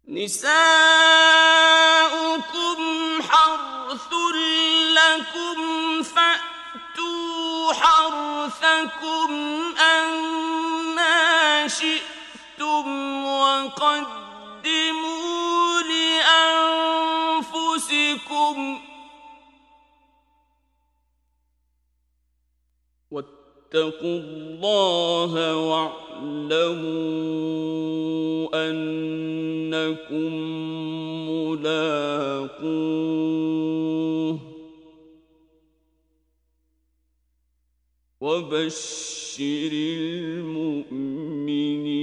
نساؤكم حرث لكم فأتوا حرثكم أنى شئتم وقدموا لأنفسكم واتقوا الله واعلموا أنكم ملاقوه وبشر المؤمنين.